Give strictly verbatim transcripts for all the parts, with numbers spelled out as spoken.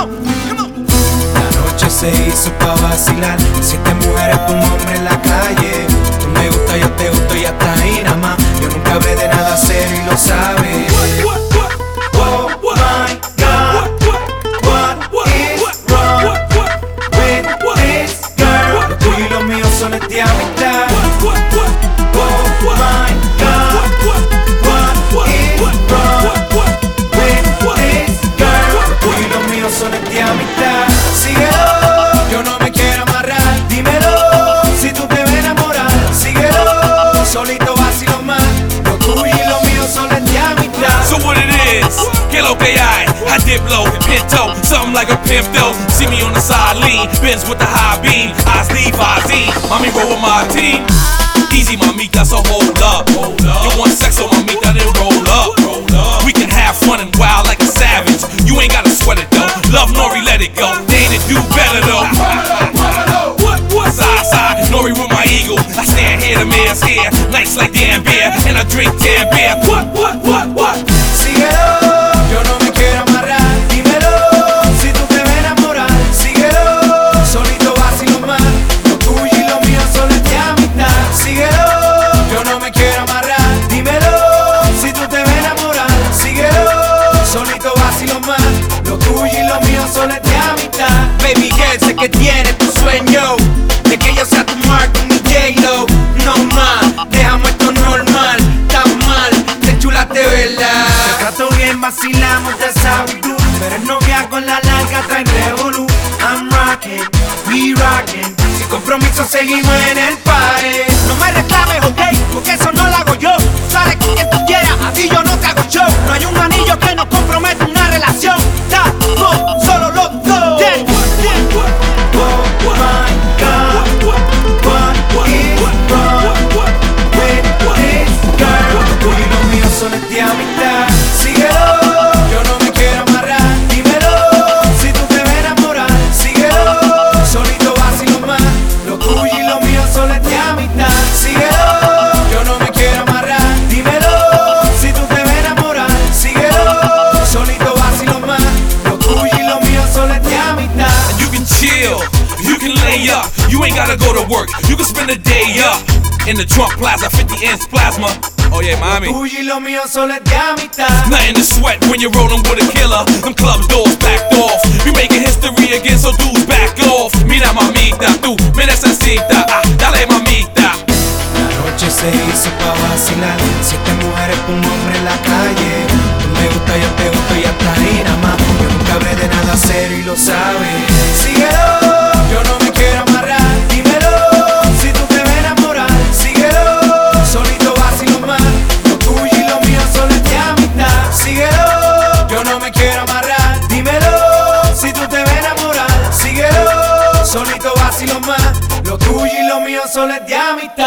on, come on. La noche se hizo pa' vacilar, siete mujeres por un hombre en la calle. Tú me gusta, yo te gusto y hasta ahí nada más. Yo nunca hablé de nada serio y lo sabes. Oh my God, what is wrong with this girl? Lo tuyo y lo mío son de amistad. Oh my God, what is wrong with this girl? Lo tuyo y lo mío son de amistad. Síguelo, yo no me quiero amarrar. Dímelo, si tú te ves enamorar. Síguelo, solito vacilo más. Lo tuyo y lo mío son de amistad. So what it is, que lo que hay, I dip low, pinto, something like a pimp though. See me on the side lean, Benz with the high beam, eyes leave, eyes in, mommy roll with my team. Easy mamita, so hold up, you want sex, so mamita, then roll up. We can have fun and wild like a savage, you ain't gotta sweat it though. Love Nori, let it go, they ain't do better though. Side, side, Nori with my eagle, I stand here, the man's here, nice like damn beer, and I drink damn beer. What, what, what, what? Síguelo, yo no me quiero amarrar. Dímelo, si tú te ves enamorar. Síguelo, solito vacilo más. Lo tuyo y lo mío son de amistad. Síguelo, yo no me quiero amarrar. Dímelo, si tú te ves enamorar. Síguelo, solito vacilo más. Lo tuyo y lo mío son de amistad. Baby girl, sé que tienes tu sueño de que yo sea tu Mark, mi J-Lo. No más, dejamos esto normal. Tan mal, te chulaste, ¿verdad? Te trato bien, vacilamos de sabiduría. Pero es novia con la larga, trae revolú. I'm rocking, we rocking. Sin compromiso seguimos en el party. No me reclames, ok, porque eso no lo hago yo. Sale con quien tú quieras, así yo no te hago show. No hay un anillo que nos comprometa una relación. Estamos solo los dos. Yeah. Oh my God, what is wrong with this girl? Lo tuyo y lo mío son de amistad. Síguelo, yo no me quiero amarrar. Dímelo, si tú te ves enamorar. Síguelo, solito vacilo más. Lo tuyo y lo mío son de amistad. Síguelo, yo no me quiero amarrar. Dímelo, si tú te ves enamorar. Síguelo, solito vacilo más. Lo tuyo y lo mío son de amistad. You can chill, you can lay up, you ain't gotta go to work, you can spend the day up in the Trump Plaza, fifty inch plasma. Oh yeah, mommy. Tuyo y lo mío son de amistad. Nothing to sweat when you're rolling with a killer. Them club doors backed off. We making history again, so dudes back off. Mira mamita, tú me necesitas, ah, dale mamita. La noche se hizo pa' vacilar. Siete mujeres por un hombre en la calle. Tú me gusta, yo te gusto y hasta ahí nada más. Yo nunca hablé de nada serio y lo sabes. Síguelo, yo no me quiero amarrar. Dímelo, si tú te ves enamorar. Síguelo, solito vacilo más. Lo tuyo y lo mío son de amistad. Síguelo, yo no me quiero amarrar. Dímelo, si tú te ves enamorar. Síguelo, solito vacilo más. Lo tuyo y lo mío son de amistad.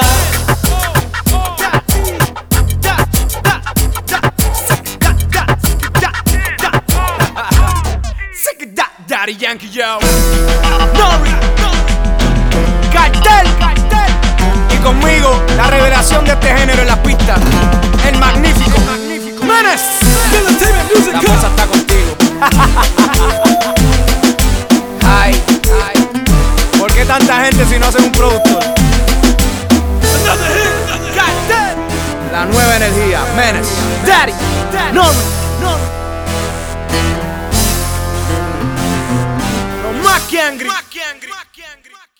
Daddy Yankee, yo. Nori, Cartel, Cartel. Y conmigo, la revelación de este género en la pista. El magnífico, Menes. La cosa está contigo. Ay, ay. ¿Por qué tanta gente si no haces un productor? Cartel. La nueva energía, Menes. Daddy, Nori, Nori. Más que angry.